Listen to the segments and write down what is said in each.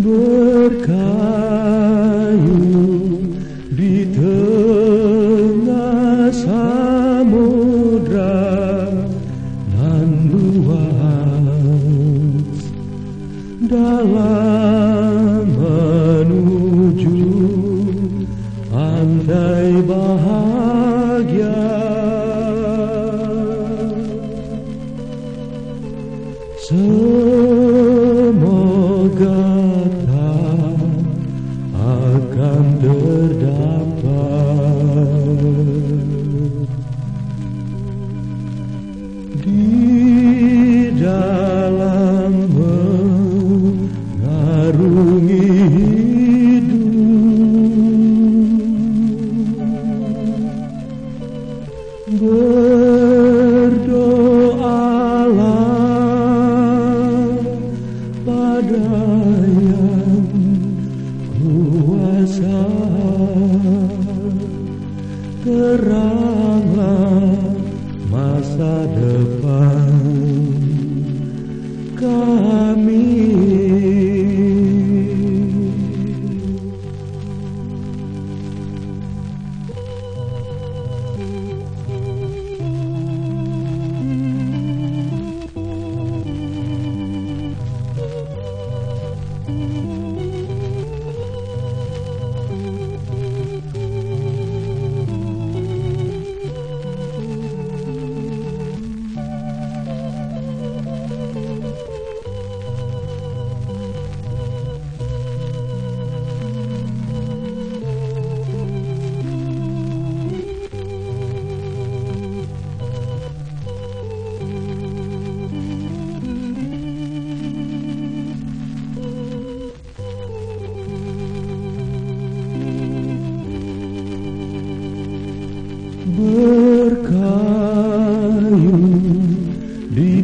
berkayu di tengah samudra nan luas dalam menuju pantai bahagia. Semoga tak akan terdapat di dalam mengarungi hidup. Berdoalah pada yang kuasa, teranglah masa depan kami. Berkayu di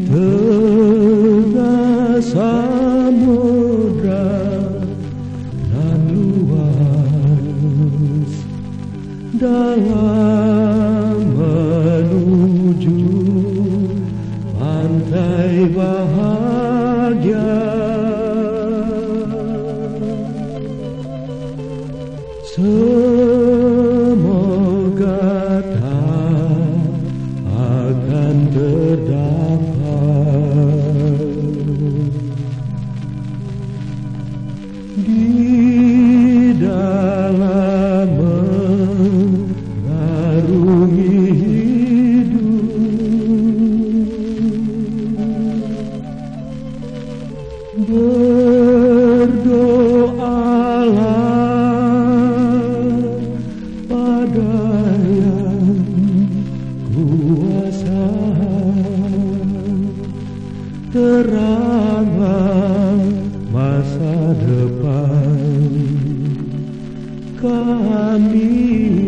tengah samudra nan luas dalam menuju pantai bahagia. Semoga tak akan terdapat di dalam mengarungi hidup. Berdoalah pada yang kuasa, teranglah masa depan kami.